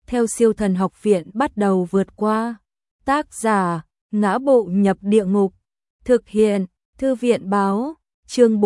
theo Siêu Thần Học Viện bắt đầu vượt qua. Tác giả: Ngã Bộ Nhập Địa Ngục. Thực hiện: Thư viện báo. Chương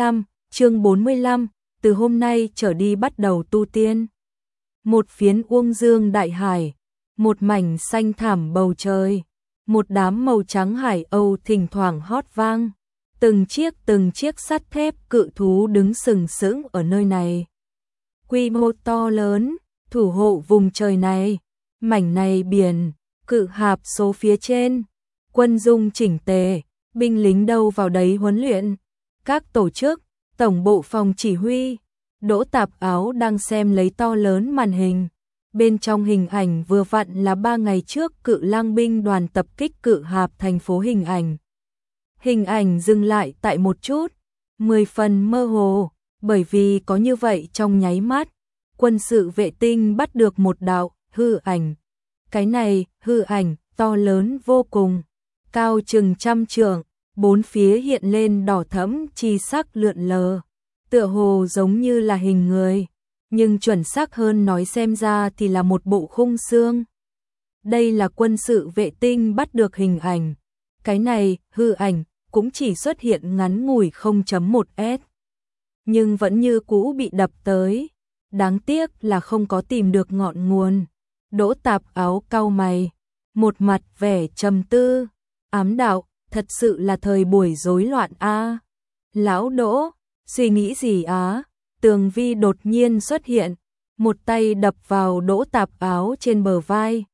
45, từ hôm nay trở đi bắt đầu tu tiên. Một phiến uông dương đại hải, một mảnh xanh thảm bầu trời, một đám màu trắng hải âu thỉnh thoảng hót vang. Từng chiếc sắt thép cự thú đứng sừng sững ở nơi này. Quy mô to lớn, thủ hộ vùng trời này, mảnh này biển, cự hạp số phía trên, quân dung chỉnh tề, binh lính đâu vào đấy huấn luyện. Các tổ chức, tổng bộ phòng chỉ huy, Đỗ Tạp Áo đang xem lấy to lớn màn hình. Bên trong hình ảnh vừa vặn là 3 ngày trước Cự Lang binh đoàn tập kích cự hạp thành phố hình ảnh. Hình ảnh dừng lại tại một chút, 10 phần mơ hồ, bởi vì có như vậy trong nháy mắt, quân sự vệ tinh bắt được một đạo hư ảnh. Cái này, hư ảnh, to lớn vô cùng, cao chừng 100 trượng, bốn phía hiện lên đỏ thẫm chi sắc lượn lờ, tựa hồ giống như là hình người, nhưng chuẩn xác hơn nói xem ra thì là một bộ khung xương. Đây là quân sự vệ tinh bắt được hình ảnh. Cái này, hư ảnh, cũng chỉ xuất hiện ngắn ngủi 0.1 s. Nhưng vẫn như cũ bị đập tới. Đáng tiếc là không có tìm được ngọn nguồn. Đỗ Tạp Áo cau mày, một mặt vẻ trầm tư, ám đạo, thật sự là thời buổi rối loạn a. Lão Đỗ, suy nghĩ gì á? Tường Vi đột nhiên xuất hiện, một tay đập vào Đỗ Tạp Áo trên bờ vai.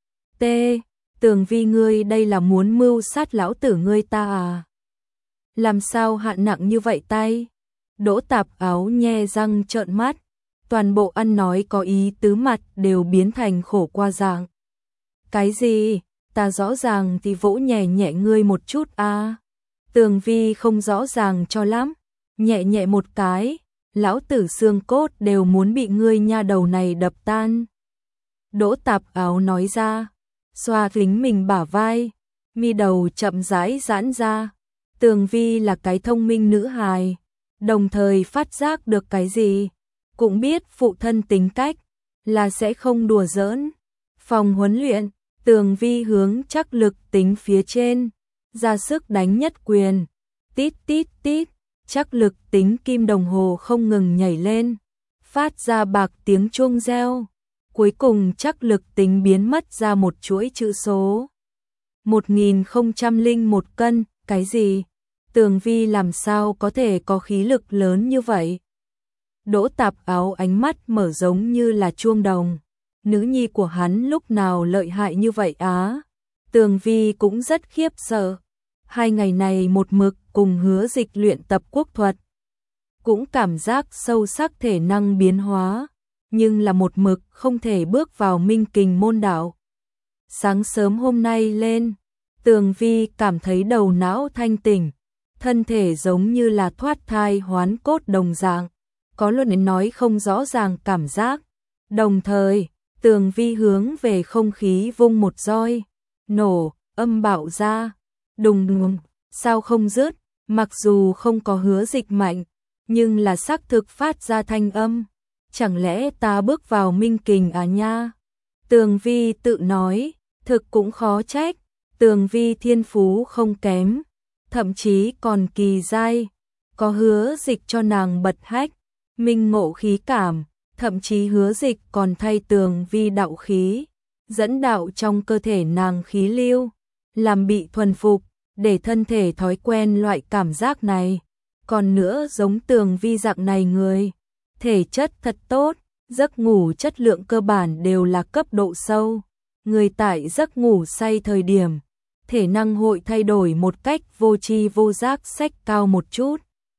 Tường Vi, ngươi đây là muốn mưu sát lão tử ngươi ta à? Làm sao hạ nặng như vậy tay? Đỗ Tạp Áo nhe răng trợn mắt, toàn bộ ăn nói có ý tứ mặt đều biến thành khổ qua dạng. Cái gì? Ta rõ ràng thì vỗ nhẹ nhẹ ngươi một chút a. Tường Vi không rõ ràng cho lắm, nhẹ nhẹ một cái, lão tử xương cốt đều muốn bị ngươi nha đầu này đập tan. Đỗ Tạp Áo nói ra, xoa lính mình bả vai, mi đầu chậm rãi giãn ra. Tường Vi là cái thông minh nữ hài, đồng thời phát giác được cái gì, cũng biết phụ thân tính cách là sẽ không đùa giỡn. Phòng huấn luyện, Tường Vi hướng chắc lực tính phía trên, ra sức đánh nhất quyền. Tít tít tít, chắc lực tính kim đồng hồ không ngừng nhảy lên, phát ra bạc tiếng chuông reo. Cuối cùng chắc lực tính biến mất ra một chuỗi chữ số. 1001 cân, cái gì? Tường Vi làm sao có thể có khí lực lớn như vậy? Đỗ Tạp Áo ánh mắt mở giống như là chuông đồng. Nữ nhi của hắn lúc nào lợi hại như vậy á? Tường Vi cũng rất khiếp sợ. 2 ngày này một mực cùng Hứa Dịch luyện tập quốc thuật, cũng cảm giác sâu sắc thể năng biến hóa, nhưng là một mực không thể bước vào minh kình môn đạo. Sáng sớm hôm nay lên, Tường Vi cảm thấy đầu não thanh tỉnh, thân thể giống như là thoát thai hoán cốt đồng dạng, có luôn nói không rõ ràng cảm giác. Đồng thời, Tường Vi hướng về không khí vung một roi, nổ, âm bạo ra, đùng đùng, sao không dứt, mặc dù không có Hứa Dịch mạnh, nhưng là xác thực phát ra thanh âm. Chẳng lẽ ta bước vào minh kình à nha? Tường Vi tự nói, thực cũng khó trách, Tường Vi thiên phú không kém, thậm chí còn kỳ giai, có Hứa Dịch cho nàng bật hách, minh ngộ khí cảm, thậm chí Hứa Dịch còn thay Tường Vi đạo khí, dẫn đạo trong cơ thể nàng khí lưu, làm bị thuần phục, để thân thể thói quen loại cảm giác này. Còn nữa giống Tường Vi dạng này người, thể chất thật tốt, giấc ngủ chất lượng cơ bản đều là cấp độ sâu. Người tại giấc ngủ say thời điểm, thể năng hội thay đổi một cách vô tri vô giác sách cao một chút.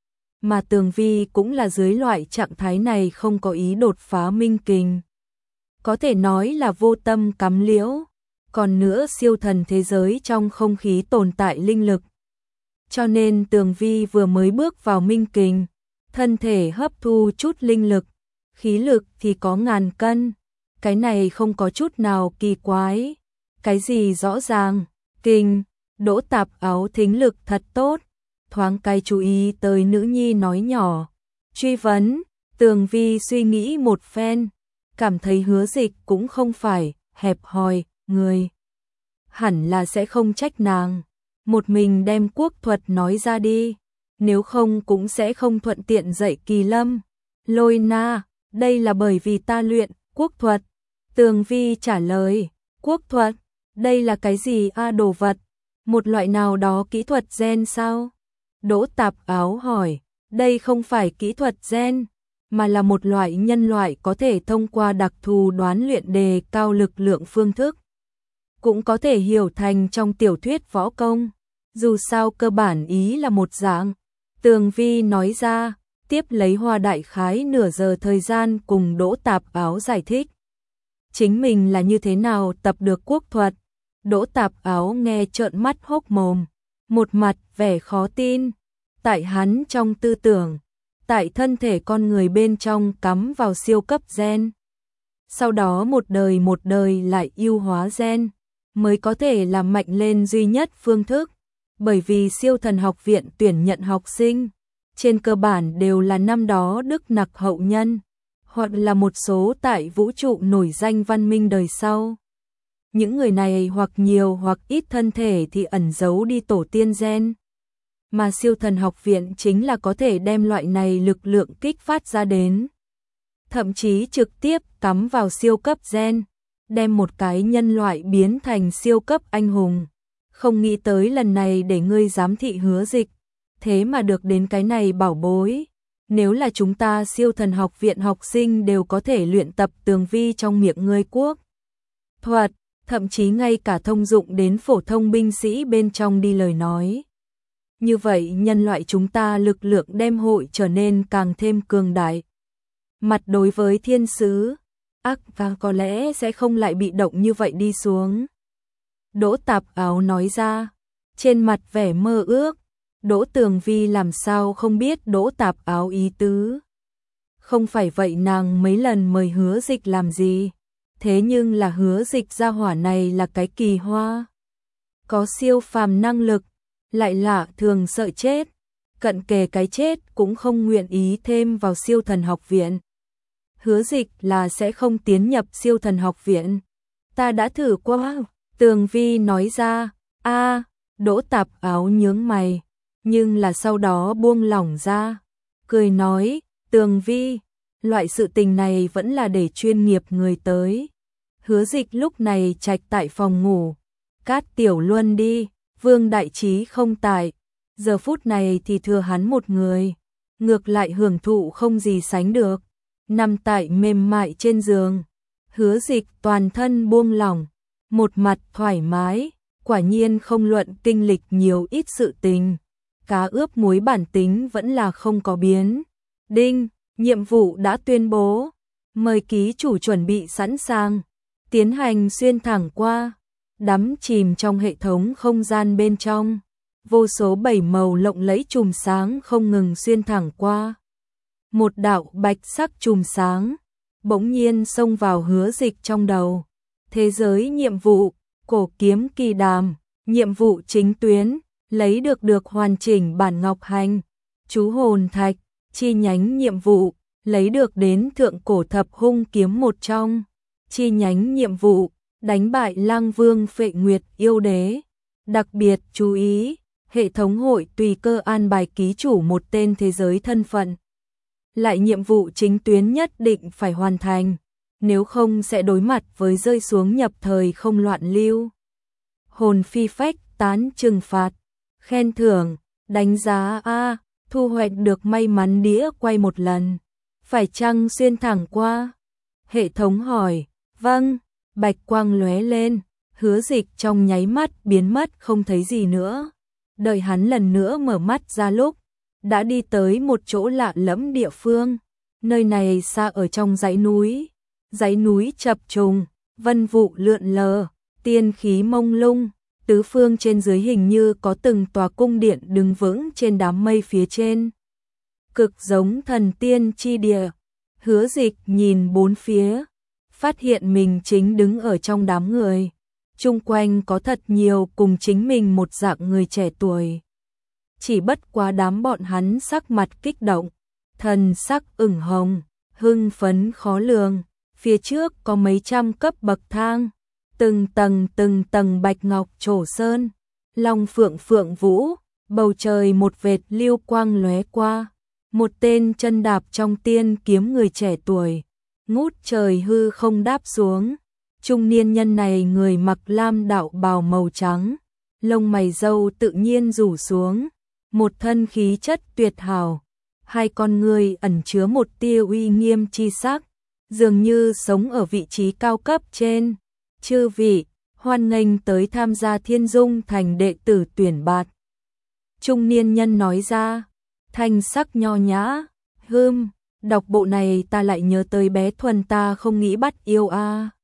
Mà Tường Vi cũng là dưới loại trạng thái này không có ý đột phá minh kình. Có thể nói là vô tâm cắm liễu. Còn nữa siêu thần thế giới trong không khí tồn tại linh lực. Cho nên Tường Vi vừa mới bước vào minh kình, thân thể hấp thu chút linh lực, khí lực thì có 1000 cân. Cái này không có chút nào kỳ quái. Cái gì rõ ràng, kinh, Đỗ Tạp Áo thính lực thật tốt, thoáng cái chú ý tới nữ nhi nói nhỏ. Truy vấn, Tường Vi suy nghĩ một phen, cảm thấy Hứa Dịch cũng không phải hẹp hòi, người hẳn là sẽ không trách nàng. Một mình đem quốc thuật nói ra đi, nếu không cũng sẽ không thuận tiện dạy Kỳ Lâm. Lôi Na, đây là bởi vì ta luyện quốc thuật. Tường Vi trả lời, quốc thuật, đây là cái gì đồ vật? Một loại nào đó kỹ thuật gen sao? Đỗ Tạp Áo hỏi, đây không phải kỹ thuật gen, mà là một loại nhân loại có thể thông qua đặc thù đoán luyện đề cao lực lượng phương thức. Cũng có thể hiểu thành trong tiểu thuyết võ công, dù sao cơ bản ý là một dạng. Tường Vi nói ra, tiếp lấy hoa đại khái nửa giờ thời gian cùng Đỗ Tạp Áo giải thích. Chính mình là như thế nào tập được quốc thuật. Đỗ Tạp Áo nghe trợn mắt hốc mồm, một mặt vẻ khó tin. Tại hắn trong tư tưởng, tại thân thể con người bên trong cắm vào siêu cấp gen. Sau đó một đời lại ưu hóa gen, mới có thể làm mạnh lên duy nhất phương thức. Bởi vì siêu thần học viện tuyển nhận học sinh, trên cơ bản đều là năm đó Đức Nặc hậu nhân, hoặc là một số tại vũ trụ nổi danh văn minh đời sau. Những người này hoặc nhiều hoặc ít thân thể thì ẩn giấu đi tổ tiên gen. Mà siêu thần học viện chính là có thể đem loại này lực lượng kích phát ra đến. Thậm chí trực tiếp cắm vào siêu cấp gen, đem một cái nhân loại biến thành siêu cấp anh hùng. Không nghĩ tới lần này để ngươi giám thị Hứa Dịch, thế mà được đến cái này bảo bối. Nếu là chúng ta siêu thần học viện học sinh đều có thể luyện tập Tường Vi trong miệng ngươi quốc thuật, thậm chí ngay cả thông dụng đến phổ thông binh sĩ bên trong đi lời nói. Như vậy nhân loại chúng ta lực lượng đem hội trở nên càng thêm cường đại. Mặt đối với thiên sứ, ác và có lẽ sẽ không lại bị động như vậy đi xuống. Đỗ Tạp Áo nói ra, trên mặt vẻ mơ ước. Đỗ Tường Vi làm sao không biết Đỗ Tạp Áo ý tứ. Không phải vậy nàng mấy lần mời Hứa Dịch làm gì. Thế nhưng là Hứa Dịch gia hỏa này là cái kỳ hoa. Có siêu phàm năng lực, lại lạ thường sợ chết. Cận kề cái chết cũng không nguyện ý thêm vào siêu thần học viện. Hứa Dịch là sẽ không tiến nhập siêu thần học viện. Ta đã thử qua. Tường Vi nói ra, Đỗ Tạp Áo nhướng mày, nhưng là sau đó buông lỏng ra, cười nói, Tường Vi, loại sự tình này vẫn là để chuyên nghiệp người tới. Hứa Dịch lúc này trạch tại phòng ngủ, Cát Tiểu Luân đi, Vương Đại Trí không tại, giờ phút này thì thừa hắn một người, ngược lại hưởng thụ không gì sánh được, nằm tại mềm mại trên giường. Hứa Dịch toàn thân buông lỏng, một mặt thoải mái, quả nhiên không luận kinh lịch nhiều ít sự tình, cá ướp muối bản tính vẫn là không có biến. Đinh, nhiệm vụ đã tuyên bố, mời ký chủ chuẩn bị sẵn sàng, tiến hành xuyên thẳng qua, đắm chìm trong hệ thống không gian bên trong, vô số bảy màu lộng lẫy chùm sáng không ngừng xuyên thẳng qua. Một đạo bạch sắc chùm sáng bỗng nhiên xông vào Hứa Dịch trong đầu. Thế giới nhiệm vụ, cổ kiếm kỳ đàm, nhiệm vụ chính tuyến, lấy được hoàn chỉnh bản ngọc hành, chú hồn thạch, chi nhánh nhiệm vụ, lấy được đến thượng cổ thập hung kiếm một trong, chi nhánh nhiệm vụ, đánh bại Lang Vương Phệ Nguyệt yêu đế. Đặc biệt chú ý, hệ thống hội tùy cơ an bài ký chủ một tên thế giới thân phận. Lại nhiệm vụ chính tuyến nhất định phải hoàn thành, nếu không sẽ đối mặt với rơi xuống nhập thời không loạn lưu. Hồn phi phách tán trừng phạt, khen thưởng, đánh giá thu hoạch được may mắn đĩa quay một lần. Phải chăng xuyên thẳng qua? Hệ thống hỏi, vâng, bạch quang lóe lên, Hứa Dịch trong nháy mắt biến mất không thấy gì nữa. Đợi hắn lần nữa mở mắt ra lúc, đã đi tới một chỗ lạ lẫm địa phương. Nơi này xa ở trong dãy núi chập trùng, vân vụ lượn lờ, tiên khí mông lung, tứ phương trên dưới hình như có từng tòa cung điện đứng vững trên đám mây phía trên. Cực giống thần tiên chi địa. Hứa Dịch nhìn bốn phía, phát hiện mình chính đứng ở trong đám người. Chung quanh có thật nhiều cùng chính mình một dạng người trẻ tuổi. Chỉ bất quá đám bọn hắn sắc mặt kích động, thần sắc ửng hồng, hưng phấn khó lường. Phía trước có mấy trăm cấp bậc thang, từng tầng bạch ngọc trổ sơn, long phượng phượng vũ, bầu trời một vệt lưu quang lóe qua, một tên chân đạp trong tiên kiếm người trẻ tuổi, ngút trời hư không đáp xuống. Trung niên nhân này người mặc lam đạo bào màu trắng, lông mày râu tự nhiên rủ xuống, một thân khí chất tuyệt hảo, hai con người ẩn chứa một tia uy nghiêm chi sắc, dường như sống ở vị trí cao cấp trên. Chư vị, hoan nghênh tới tham gia Thiên Dung thành đệ tử tuyển bạt. Trung niên nhân nói ra, thanh sắc nho nhã, đọc bộ này ta lại nhớ tới bé Thuần ta không nghĩ bắt yêu a.